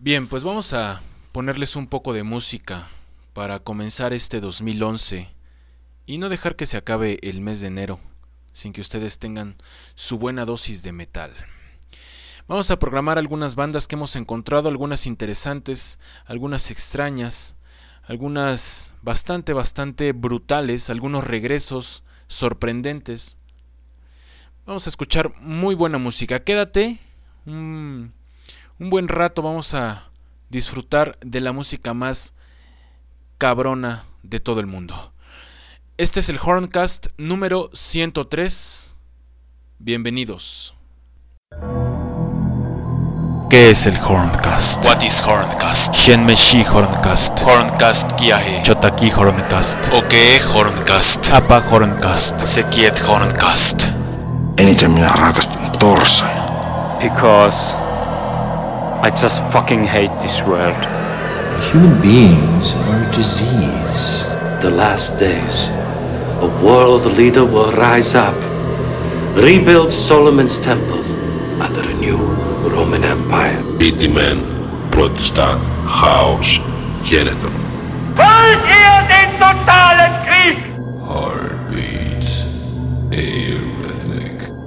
Bien, pues vamos a ponerles un poco de música para comenzar este 2011 y no dejar que se acabe el mes de enero sin que ustedes tengan su buena dosis de metal. Vamos a programar algunas bandas que hemos encontrado, algunas interesantes, algunas extrañas, algunas bastante brutales, algunos regresos sorprendentes. Vamos a escuchar muy buena música. Quédate un buen rato, vamos a disfrutar de la música más cabrona de todo el mundo. Este es el Horncast número 103. Bienvenidos. ¿Qué es el Horncast? What is Horncast? Shenmeshi Horncast. Horncast Kiahe. Chotaki Horncast. Oke Horncast. Apa Horncast. Sekiet Horncast. Eniten minä rakastan torsoja. Because I just fucking hate this world. Human beings are a disease. The last days, a world leader will rise up, rebuild Solomon's temple under a new Roman Empire. Ytimen protestar chaos γενετών. Wollt ihr den totalen Krieg? Heartbeat Arrhythmic.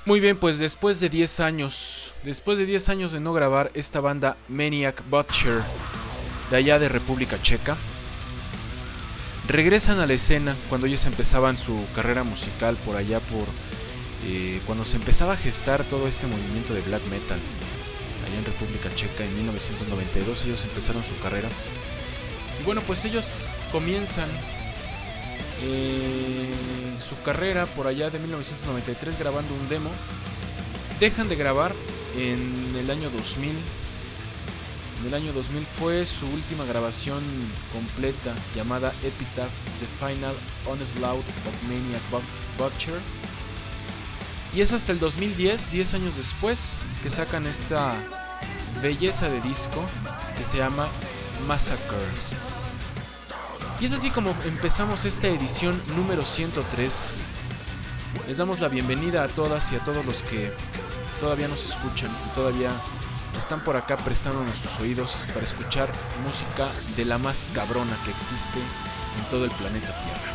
Muy bien, pues después de 10 años de no grabar, esta banda Maniac Butcher, de allá de República Checa, regresan a la escena cuando ellos empezaban su carrera musical por allá cuando se empezaba a gestar todo este movimiento de black metal. Allá en República Checa en 1992 ellos empezaron su carrera. Y bueno, pues ellos comienzan su carrera por allá de 1993 grabando un demo. Dejan de grabar en el año 2000. En el año 2000 fue su última grabación completa, llamada Epitaph, The Final Onslaught of Maniac Butcher. Y es hasta el 2010, 10 años después, que sacan esta belleza de disco que se llama Massacre. Y es así como empezamos esta edición número 103. Les damos la bienvenida a todas y a todos los que todavía nos escuchan y todavía están por acá prestándonos sus oídos para escuchar música de la más cabrona que existe en todo el planeta Tierra.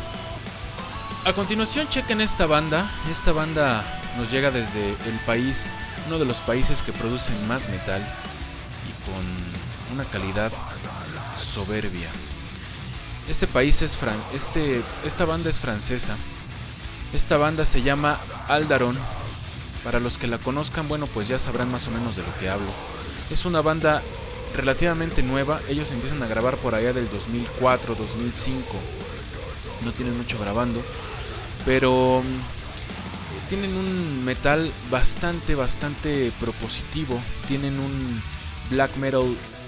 A continuación chequen esta banda. Esta banda nos llega desde el país, uno de los países que producen más metal y con una calidad soberbia. Este país es esta banda es francesa. Esta banda se llama Aldaron. Para los que la conozcan, bueno, pues ya sabrán más o menos de lo que hablo. Es una banda relativamente nueva. Ellos empiezan a grabar por allá del 2004, 2005. No tienen mucho grabando, pero tienen un metal bastante propositivo. Tienen un black metal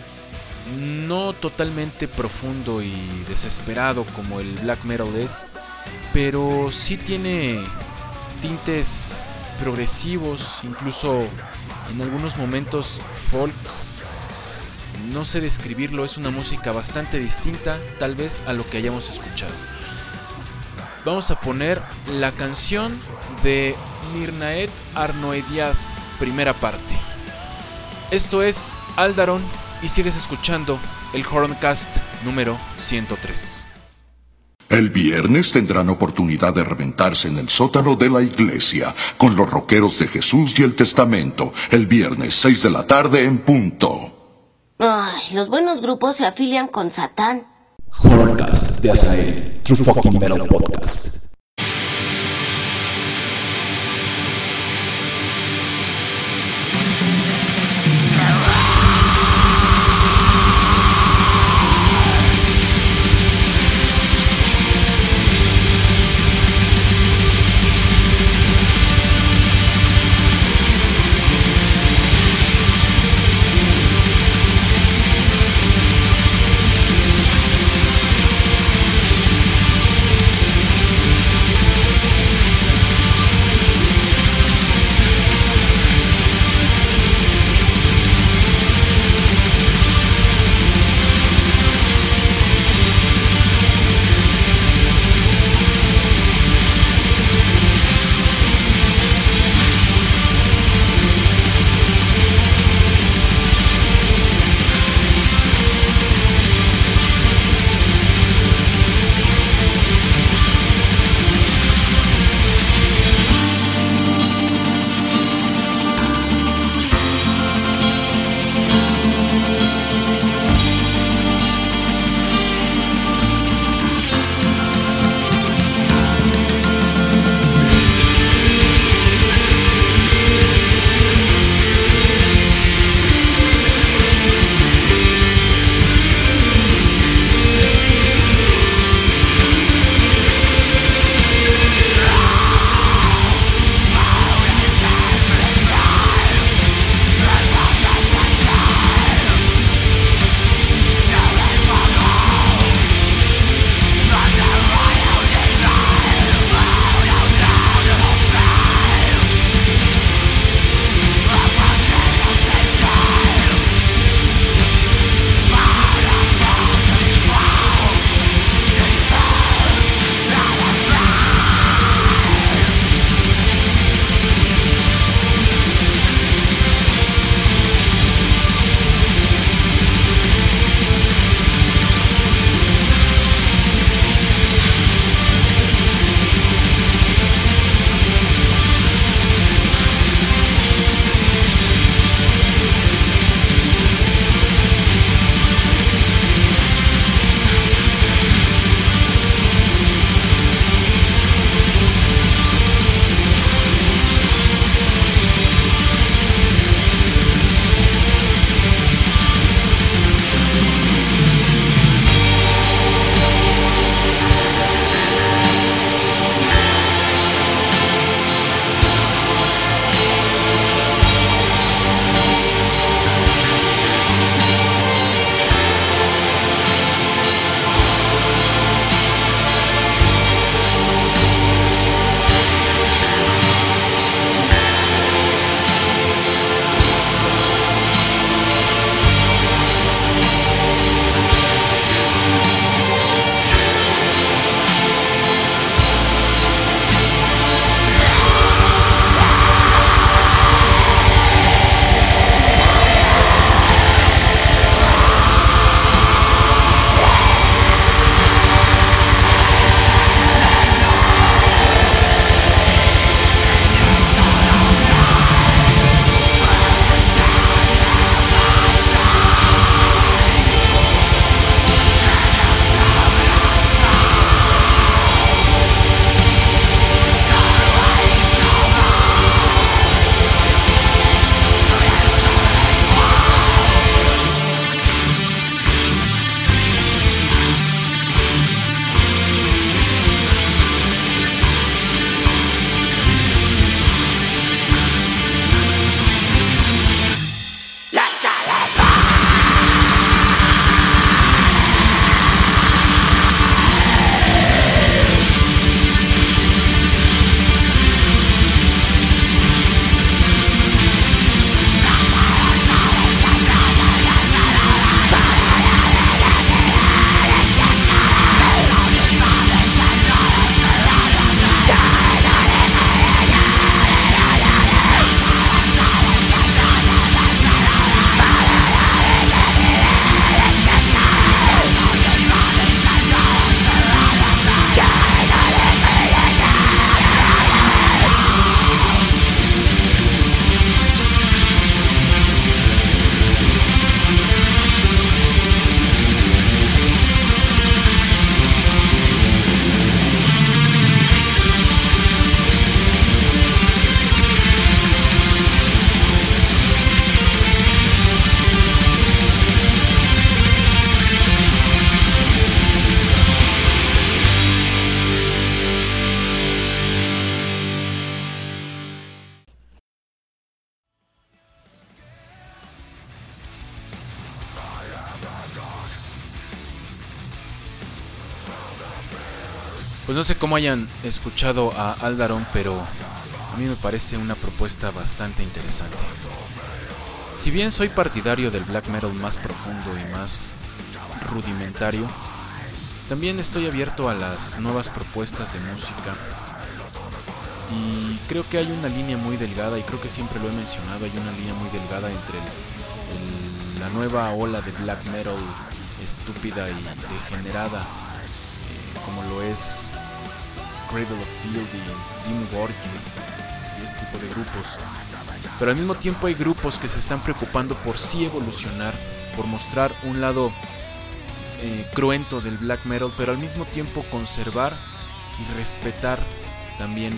no totalmente profundo y desesperado como el black metal es, pero sí tiene tintes progresivos, incluso en algunos momentos folk. No sé describirlo, es una música bastante distinta tal vez a lo que hayamos escuchado. Vamos a poner la canción de Mirnaet Arnoediad, primera parte. Esto es Aldaron y sigues escuchando el Horncast número 103. El viernes tendrán oportunidad de reventarse en el sótano de la iglesia con los rockeros de Jesús y el Testamento. El viernes, 6 de la tarde en punto. Ay, los buenos grupos se afilian con Satán. Horncast de Azael, True Fucking Metal Podcast. Pues no sé cómo hayan escuchado a Aldaron, pero a mí me parece una propuesta bastante interesante. Si bien soy partidario del black metal más profundo y más rudimentario, también estoy abierto a las nuevas propuestas de música. Y creo que hay una línea muy delgada, y creo que siempre lo he mencionado, hay una línea muy delgada entre la nueva ola de black metal estúpida y degenerada, como lo es Cradle of Field y Dimmu Borgir y ese tipo de grupos. Pero al mismo tiempo hay grupos que se están preocupando por sí evolucionar, por mostrar un lado cruento del black metal, pero al mismo tiempo conservar y respetar también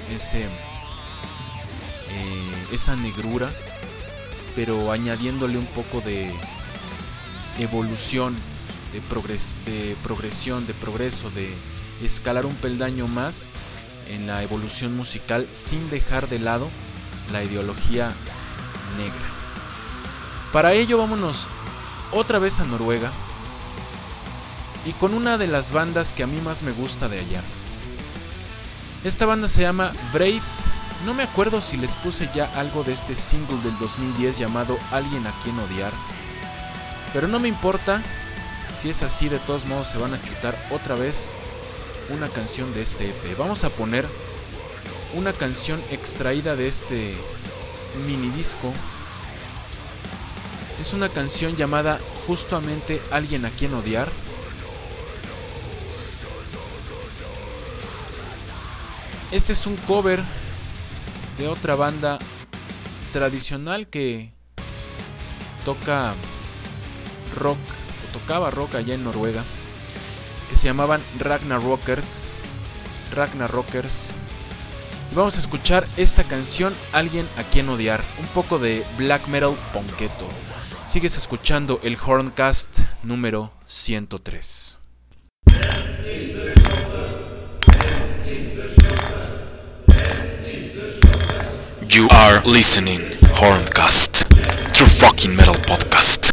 esa negrura, pero añadiéndole un poco de evolución, de progresión, de progreso, de escalar un peldaño más en la evolución musical sin dejar de lado la ideología negra. Para ello vámonos otra vez a Noruega y con una de las bandas que a mí más me gusta de allá. Esta banda se llama Wraith. No me acuerdo si les puse ya algo de este single del 2010 llamado Alguien a quien odiar, pero no me importa. Si es así, de todos modos se van a chutar otra vez una canción de este EP. Vamos a poner una canción extraída de este mini disco. Es una canción llamada justamente Alguien a quien odiar. Este es un cover de otra banda tradicional que toca rock, o tocaba rock allá en Noruega, que se llamaban Ragnarokers. Y vamos a escuchar esta canción, Alguien a quien odiar, un poco de black metal ponqueto. Sigues escuchando el Horncast número 103. You are listening Horncast, True Fucking Metal Podcast.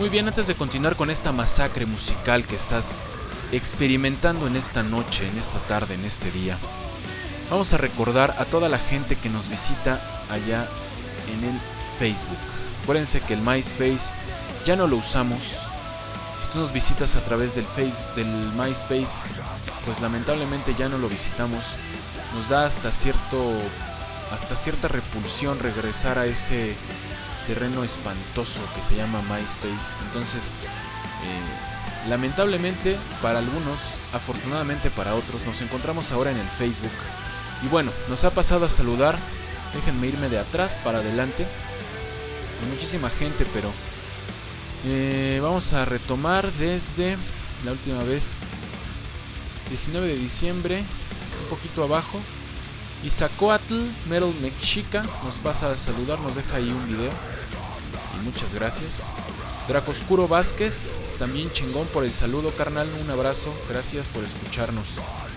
Muy bien, antes de continuar con esta masacre musical que estás experimentando en esta noche, en esta tarde, en este día, vamos a recordar a toda la gente que nos visita allá en el Facebook. Acuérdense que el MySpace ya no lo usamos. Si tú nos visitas a través del MySpace, pues lamentablemente ya no lo visitamos. Nos da hasta cierta repulsión regresar a ese terreno espantoso que se llama MySpace. Entonces, lamentablemente para algunos, afortunadamente para otros, nos encontramos ahora en el Facebook. Y bueno, nos ha pasado a saludar. Déjenme irme de atrás para adelante. Hay muchísima gente, pero vamos a retomar desde la última vez, 19 de diciembre, un poquito abajo. Izacoatl Metal Mexica nos pasa a saludar, nos deja ahí un video. Y muchas gracias. Dracoscuro Vázquez, también chingón por el saludo, carnal. Un abrazo, gracias por escucharnos.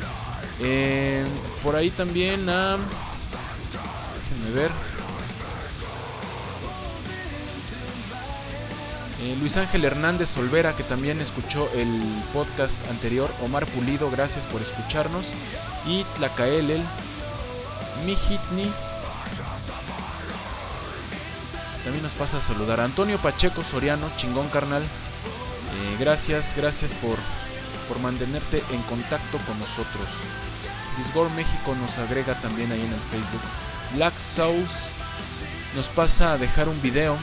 Por ahí también déjenme ver. Luis Ángel Hernández Olvera, que también escuchó el podcast anterior. Omar Pulido, gracias por escucharnos. Y Tlacaelel Mijitni también nos pasa a saludar. Antonio Pacheco Soriano, chingón, carnal. Gracias por mantenerte en contacto con nosotros. Disgor México nos agrega también ahí en el Facebook. Black Souls nos pasa a dejar un video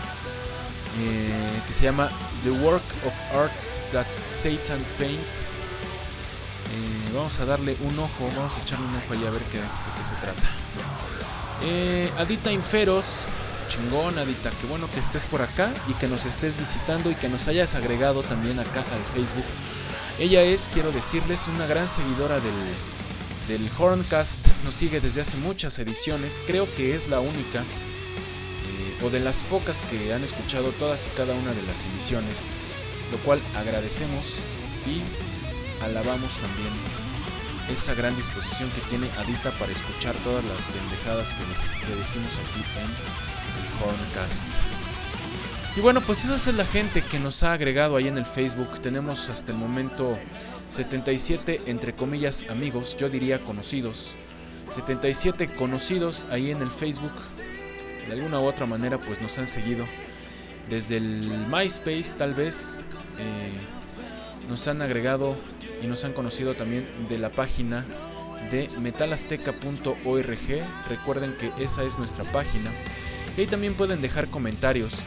que se llama The Work of Art That Satan Paint. Vamos a darle un ojo, vamos a echarle un ojo ahí a ver de qué se trata. Adita Inferos, chingón, Adita, qué bueno que estés por acá y que nos estés visitando y que nos hayas agregado también acá al Facebook. Ella es, quiero decirles, una gran seguidora del Horncast, nos sigue desde hace muchas ediciones, creo que es la única o de las pocas que han escuchado todas y cada una de las emisiones, lo cual agradecemos y alabamos también esa gran disposición que tiene Adita para escuchar todas las pendejadas que decimos aquí en el Horncast. Y bueno, pues esa es la gente que nos ha agregado ahí en el Facebook. Tenemos hasta el momento 77, entre comillas, amigos, yo diría conocidos. 77 conocidos ahí en el Facebook. De alguna u otra manera pues nos han seguido. Desde el MySpace tal vez nos han agregado y nos han conocido también de la página de metalazteca.org. Recuerden que esa es nuestra página. Y ahí también pueden dejar comentarios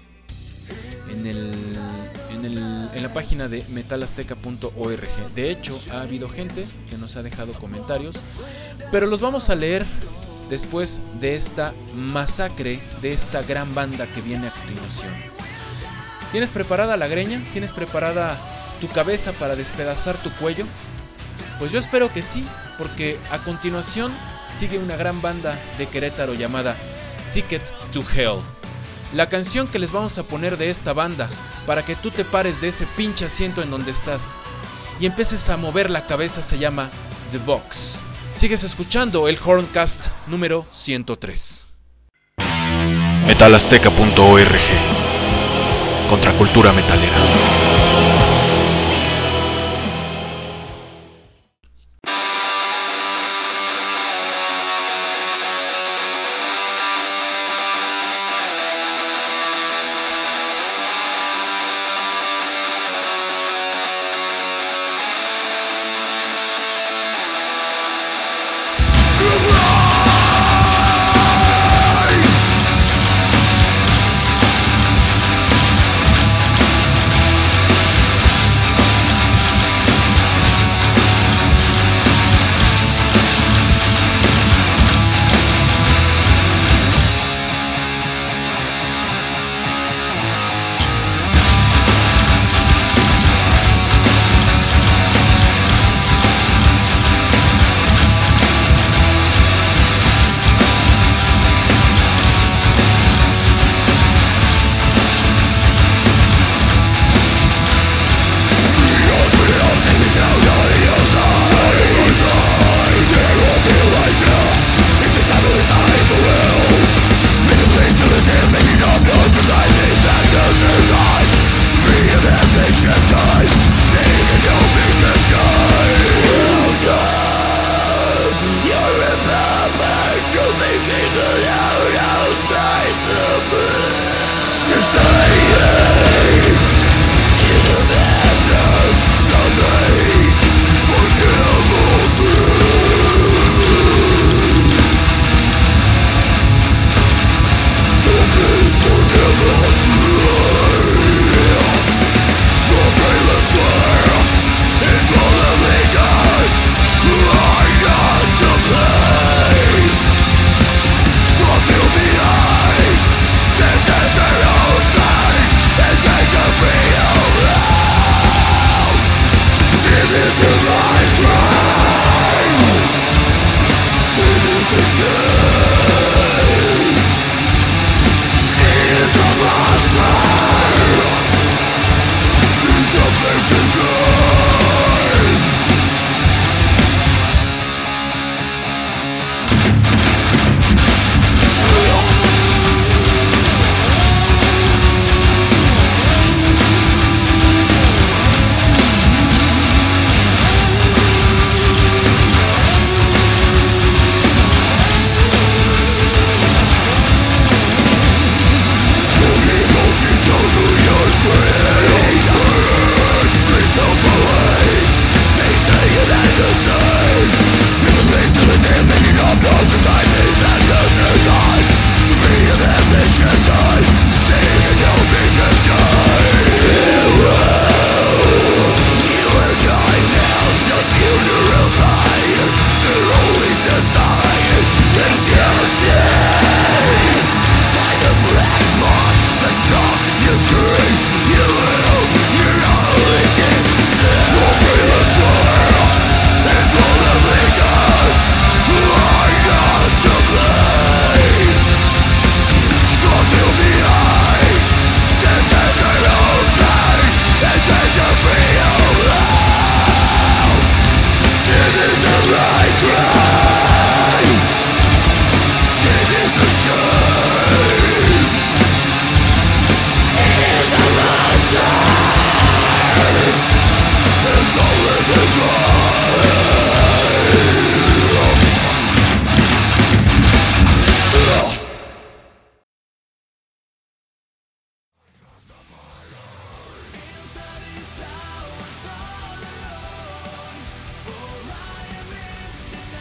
en la página de metalazteca.org. De hecho, ha habido gente que nos ha dejado comentarios, pero los vamos a leer después de esta masacre de esta gran banda que viene a continuación. ¿Tienes preparada la greña? ¿Tienes preparada tu cabeza para despedazar tu cuello? Pues yo espero que sí, porque a continuación sigue una gran banda de Querétaro llamada Ticket to Hell. La canción que les vamos a poner de esta banda, para que tú te pares de ese pinche asiento en donde estás y empieces a mover la cabeza, se llama The Vox. Sigues escuchando el Horncast número 103. metalazteca.org. Contracultura metalera.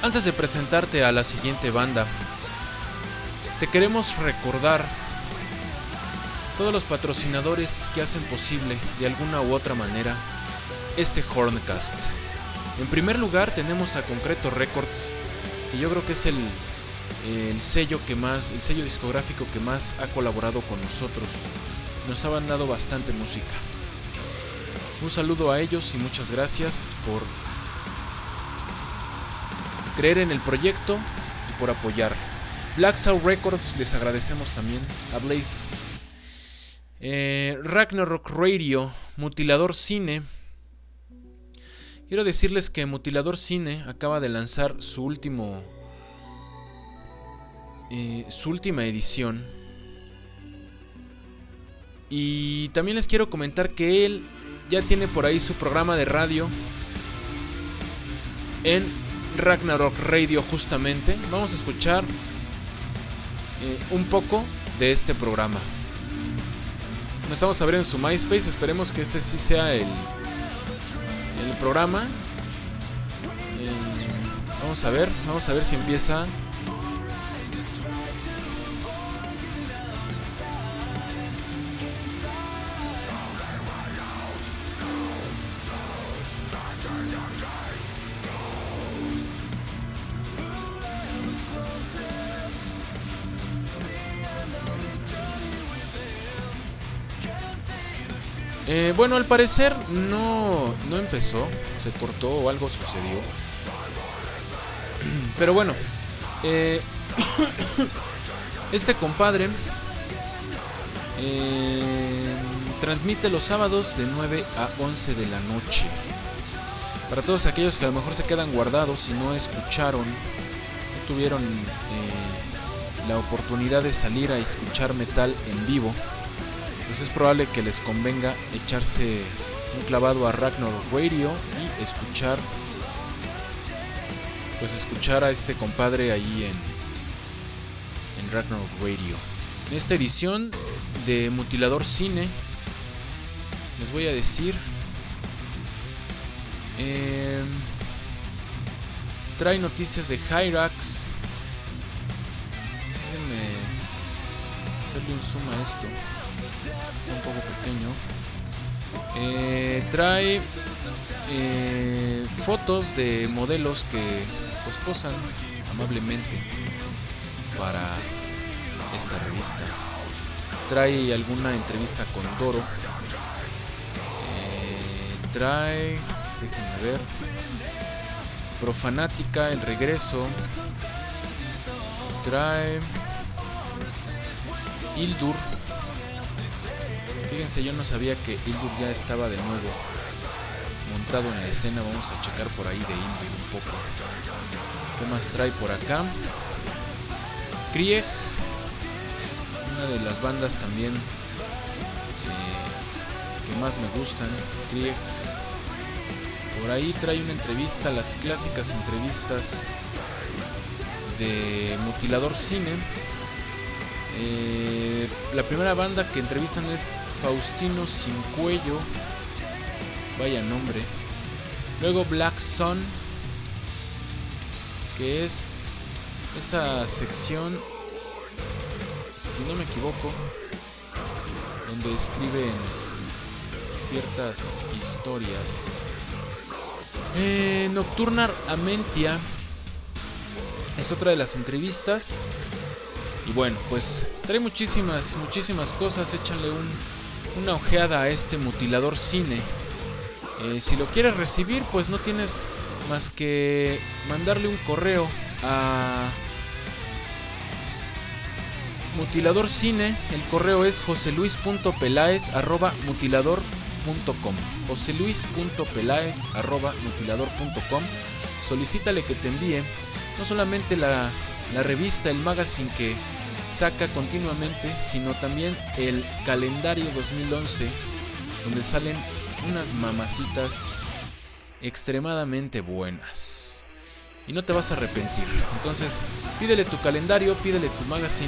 Antes de presentarte a la siguiente banda, te queremos recordar todos los patrocinadores que hacen posible de alguna u otra manera este Horncast. En primer lugar tenemos a Concreto Records, que yo creo que es el sello discográfico que más ha colaborado con nosotros. Nos han dado bastante música. Un saludo a ellos y muchas gracias por creer en el proyecto y por apoyar. Black Soul Records, les agradecemos también. A Blaze, Ragnarok Radio, Mutilador Cine. Quiero decirles que Mutilador Cine acaba de lanzar su última edición. Y también les quiero comentar que él ya tiene por ahí su programa de radio en Ragnarok Radio justamente. Vamos a escuchar un poco de este programa. Nos estamos a ver en su MySpace. Esperemos que este sí sea el programa. Vamos a ver si empieza. Bueno, al parecer no empezó, se cortó o algo sucedió. Pero bueno, este compadre transmite los sábados de 9 a 11 de la noche. Para todos aquellos que a lo mejor se quedan guardados y no escucharon, no tuvieron la oportunidad de salir a escuchar metal en vivo, pues es probable que les convenga echarse un clavado a Ragnarok Radio y escuchar a este compadre ahí en Ragnarok Radio. En esta edición de Mutilador Cine les voy a decir, trae noticias de Hyrax. Déjenme hacerle un zoom a esto. Está un poco pequeño. Trae fotos de modelos que pues posan amablemente para esta revista. Trae alguna entrevista con Doro. Trae, déjenme ver, Profanática, el regreso. Trae Hildur. Fíjense, yo no sabía que Hildur ya estaba de nuevo montado en la escena. Vamos a checar por ahí de Hildur un poco. ¿Qué más trae por acá? Krieg, una de las bandas también que más me gustan. Krieg. Por ahí trae una entrevista, las clásicas entrevistas de Mutilador Cine. La primera banda que entrevistan es Faustino Sin Cuello. Vaya nombre. Luego Black Sun, que es esa sección, si no me equivoco, donde escriben ciertas historias. Nocturnar Amentia es otra de las entrevistas. Y bueno, pues trae muchísimas cosas. Échale una ojeada a este Mutilador Cine. Si lo quieres recibir, pues no tienes más que mandarle un correo a Mutilador Cine. El correo es joseluis.pelaez@mutilador.com. joseluis.pelaez@mutilador.com. Solicítale que te envíe no solamente la revista, el magazine que saca continuamente, sino también el calendario 2011, donde salen unas mamacitas extremadamente buenas y no te vas a arrepentir. Entonces pídele tu calendario, pídele tu magazine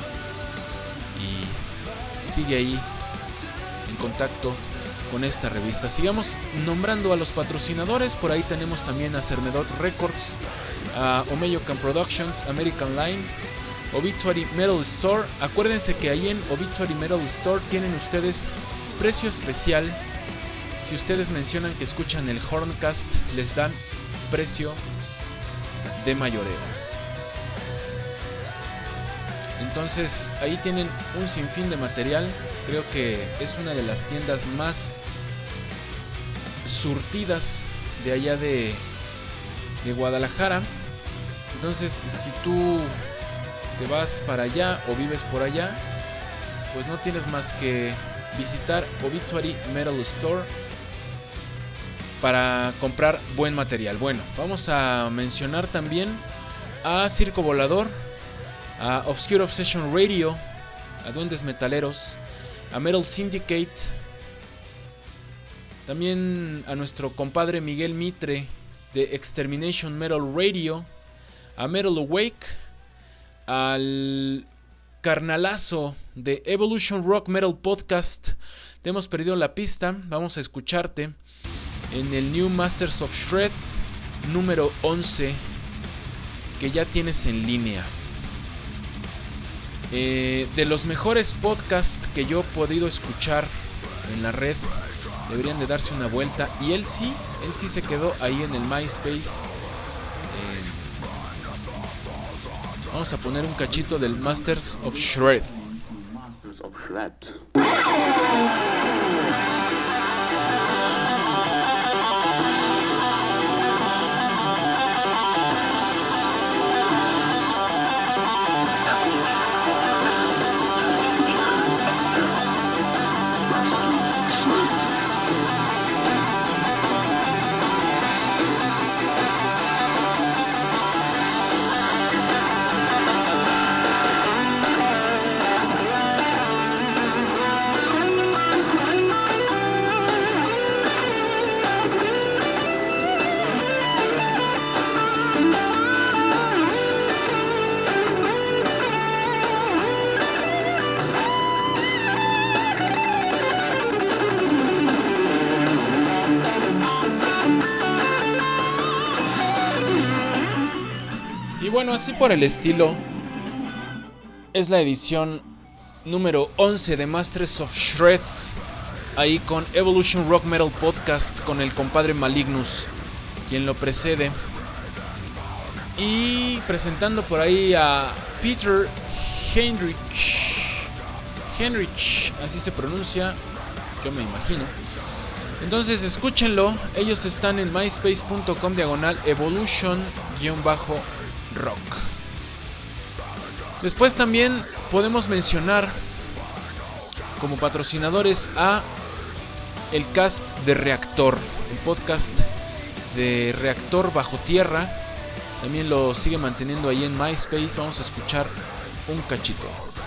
y sigue ahí en contacto con esta revista. Sigamos nombrando a los patrocinadores. Por ahí tenemos también a Cermedot Records, Omeyocan Productions, American Line, Obituary Metal Store. Acuérdense que ahí en Obituary Metal Store tienen ustedes precio especial. Si ustedes mencionan que escuchan el Horncast, les dan precio de mayoreo. Entonces ahí tienen un sinfín de material. Creo que es una de las tiendas más surtidas de allá de Guadalajara. Entonces si tú te vas para allá o vives por allá, pues no tienes más que visitar Obituary Metal Store para comprar buen material. Bueno, vamos a mencionar también a Circo Volador, a Obscure Obsession Radio, a Duendes Metaleros, a Metal Syndicate, también a nuestro compadre Miguel Mitre de Extermination Metal Radio, a Metal Awake, al carnalazo de Evolution Rock Metal Podcast. Te hemos perdido la pista, vamos a escucharte en el New Masters of Shred número 11 que ya tienes en línea. De los mejores podcasts que yo he podido escuchar en la red, deberían de darse una vuelta. Y él sí se quedó ahí en el MySpace. Vamos a poner un cachito del Masters of Shred. Masters of Shred. Bueno, así por el estilo, es la edición número 11 de Masters of Shred, ahí con Evolution Rock Metal Podcast, con el compadre Malignus, quien lo precede, y presentando por ahí a Peter Heinrich, así se pronuncia, yo me imagino. Entonces escúchenlo, ellos están en myspace.com/evolution_rock. Después también podemos mencionar como patrocinadores a el cast de Reactor, el podcast de Reactor Bajo Tierra. También lo sigue manteniendo ahí en MySpace. Vamos a escuchar un cachito.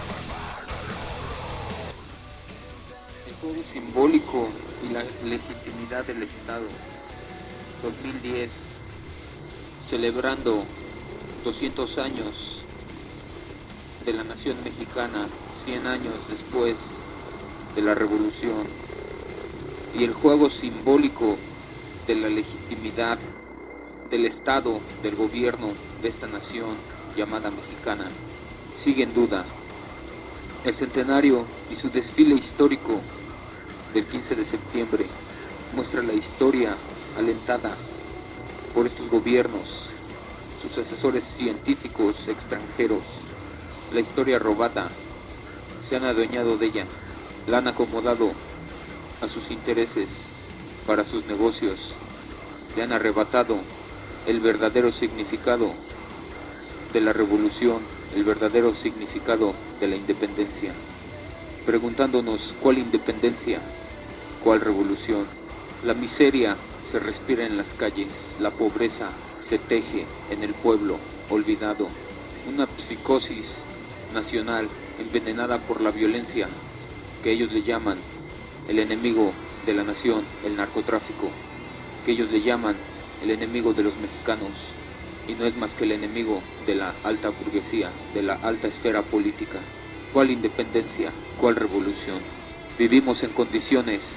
El juego simbólico y la legitimidad del Estado. 2010, celebrando 200 años de la nación mexicana, 100 años después de la revolución, y el juego simbólico de la legitimidad del Estado, del gobierno de esta nación llamada mexicana, sigue en duda. El centenario y su desfile histórico del 15 de septiembre muestra la historia alentada por estos gobiernos, sus asesores científicos extranjeros, la historia robada, se han adueñado de ella, la han acomodado a sus intereses para sus negocios, le han arrebatado el verdadero significado de la revolución, el verdadero significado de la independencia, preguntándonos cuál independencia, cuál revolución. La miseria se respira en las calles, la pobreza se teje en el pueblo olvidado, una psicosis nacional envenenada por la violencia que ellos le llaman el enemigo de la nación, el narcotráfico, que ellos le llaman el enemigo de los mexicanos, y no es más que el enemigo de la alta burguesía, de la alta esfera política. ¿Cuál independencia? ¿Cuál revolución? Vivimos en condiciones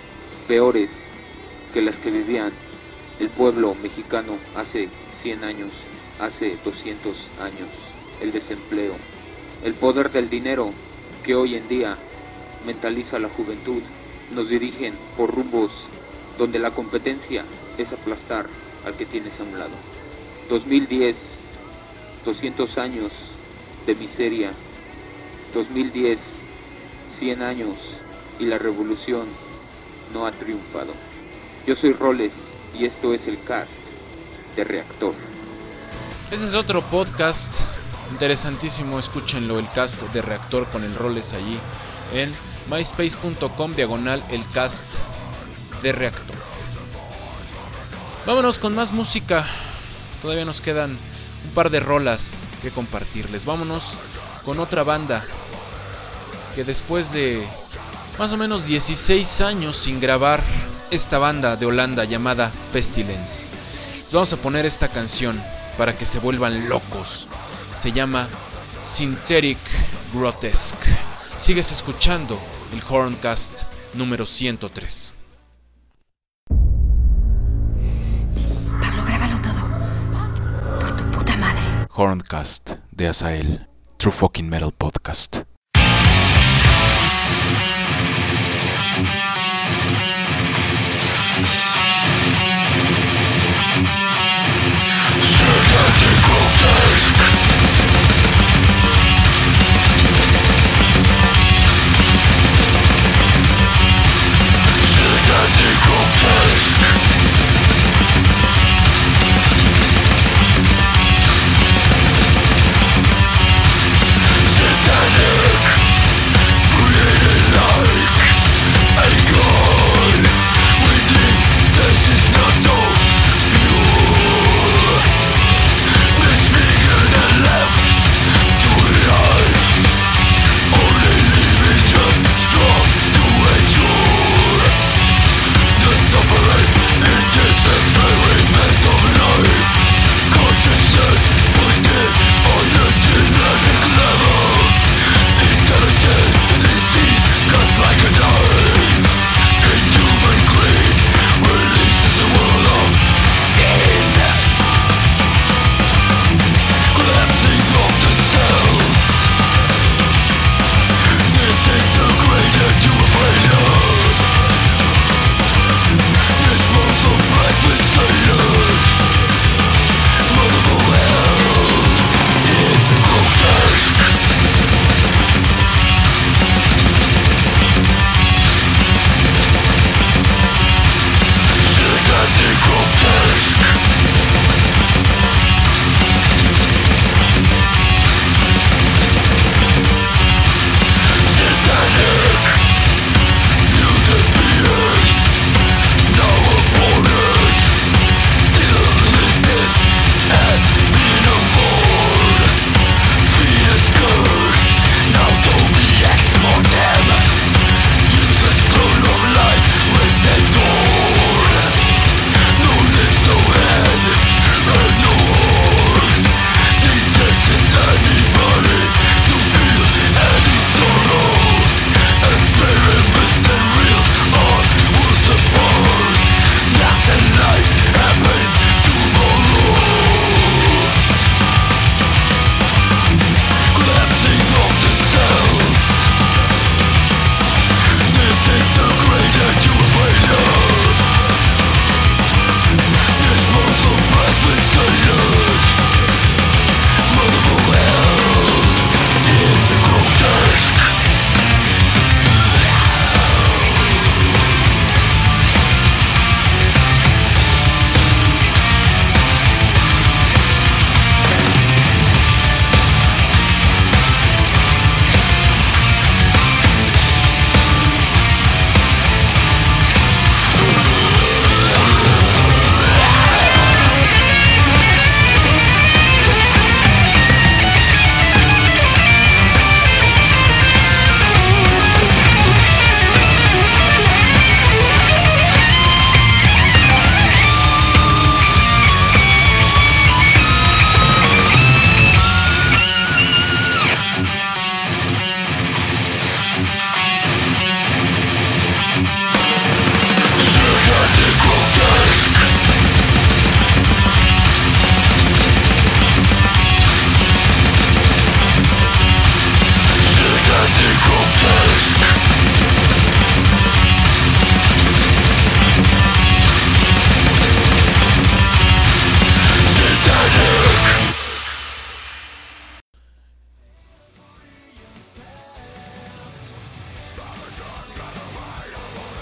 peores que las que vivían el pueblo mexicano hace 100 años, hace 200 años, el desempleo, el poder del dinero que hoy en día mentaliza a la juventud, nos dirigen por rumbos donde la competencia es aplastar al que tienes a un lado. 2010, 200 años de miseria. 2010, 100 años y la revolución no ha triunfado. Yo soy Roles y esto es el cast de Reactor. Ese es otro podcast interesantísimo, escúchenlo, el cast de Reactor con el Roles allí en myspace.com/el cast de Reactor. Vámonos con más música, todavía nos quedan un par de rolas que compartirles. Vámonos con otra banda que después de más o menos 16 años sin grabar, esta banda de Holanda llamada Pestilence. Les vamos a poner esta canción para que se vuelvan locos. Se llama Synthetic Grotesque. Sigues escuchando el Horncast número 103. Pablo, grábalo todo. Por tu puta madre. Horncast de Azael, True Fucking Metal Podcast. Satanic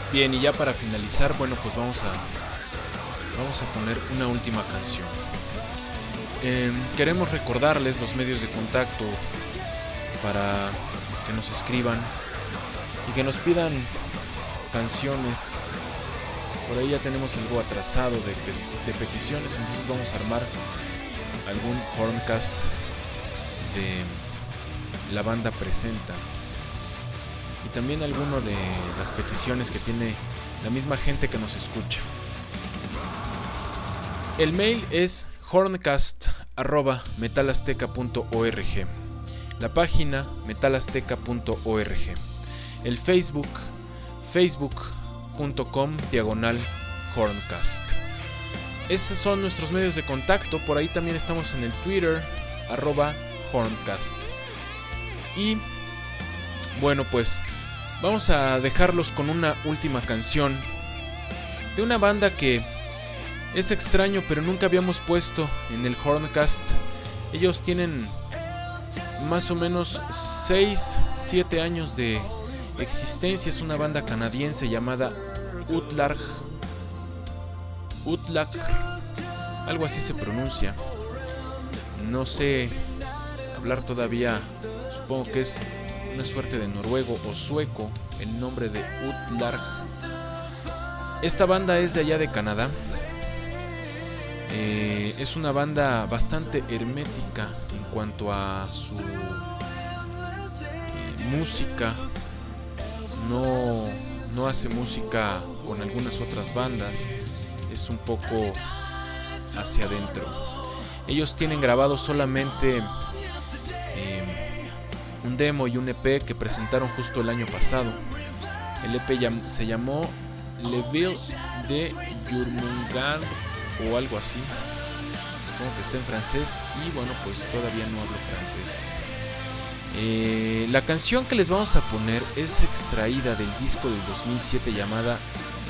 Bien, y ya para finalizar, bueno, pues vamos a poner una última canción. Queremos recordarles los medios de contacto para que nos escriban y que nos pidan canciones. Por ahí ya tenemos algo atrasado de peticiones, entonces vamos a armar algún Horncast de La Banda Presenta y también alguno de las peticiones que tiene la misma gente que nos escucha. El mail es horncast@metalazteca.org, la página metalazteca.org, el facebook.com/horncast. Esos son nuestros medios de contacto. Por ahí también estamos en el Twitter @horncast. Y bueno, pues vamos a dejarlos con una última canción de una banda que es extraño, pero nunca habíamos puesto en el Horncast. Ellos tienen más o menos 6-7 años de existencia. Es una banda canadiense llamada Utlarg, algo así se pronuncia. No sé hablar todavía, supongo que es una suerte de noruego o sueco el nombre de Utlarg. Esta banda es de allá de Canadá. Es una banda bastante hermética en cuanto a su música. No hace música con algunas otras bandas. Es un poco hacia adentro. Ellos tienen grabado solamente un demo y un EP que presentaron justo el año pasado. El EP se llamó Le Ville de Jurmungand o algo así. Supongo que está en francés y bueno, pues todavía no hablo francés. La canción que les vamos a poner es extraída del disco del 2007 llamada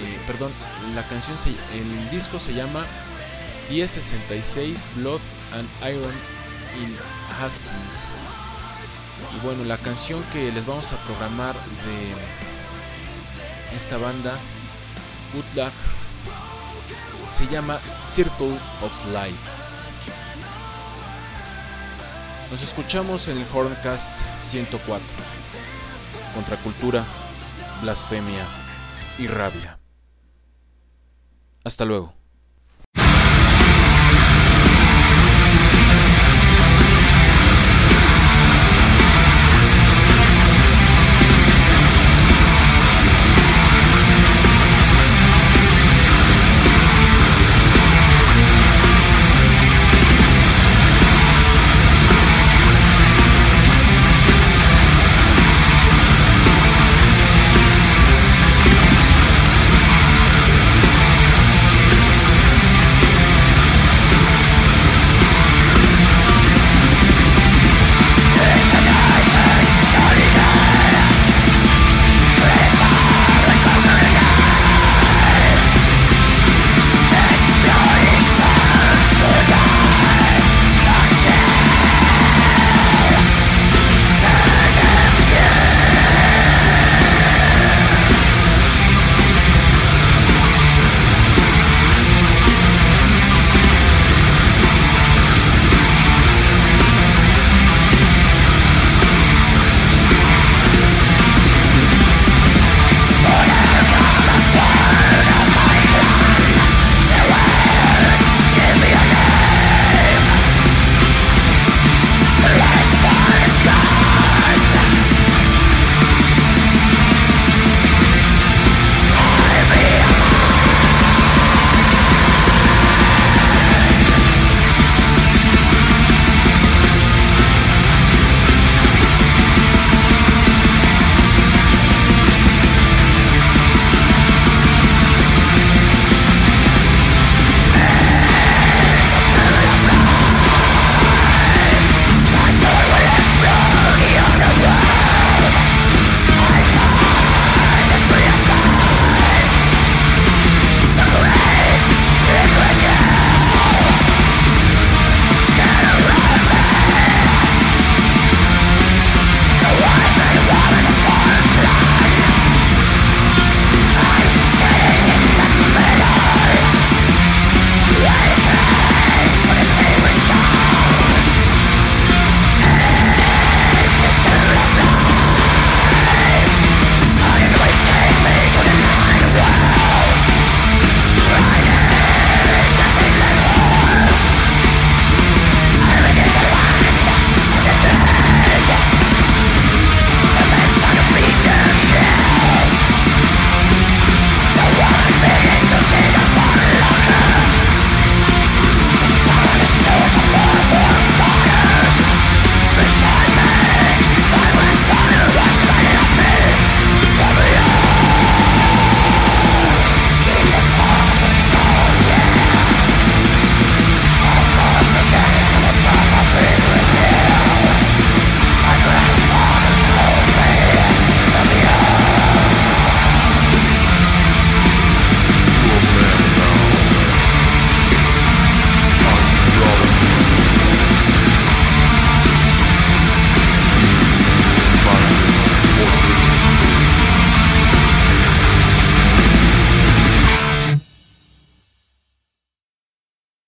el disco se llama 1066 Blood and Iron in Hastings. Y bueno, la canción que les vamos a programar de esta banda Utlarg se llama Circle of Life. Nos escuchamos en el Horncast 104. Contracultura, blasfemia y rabia. Hasta luego.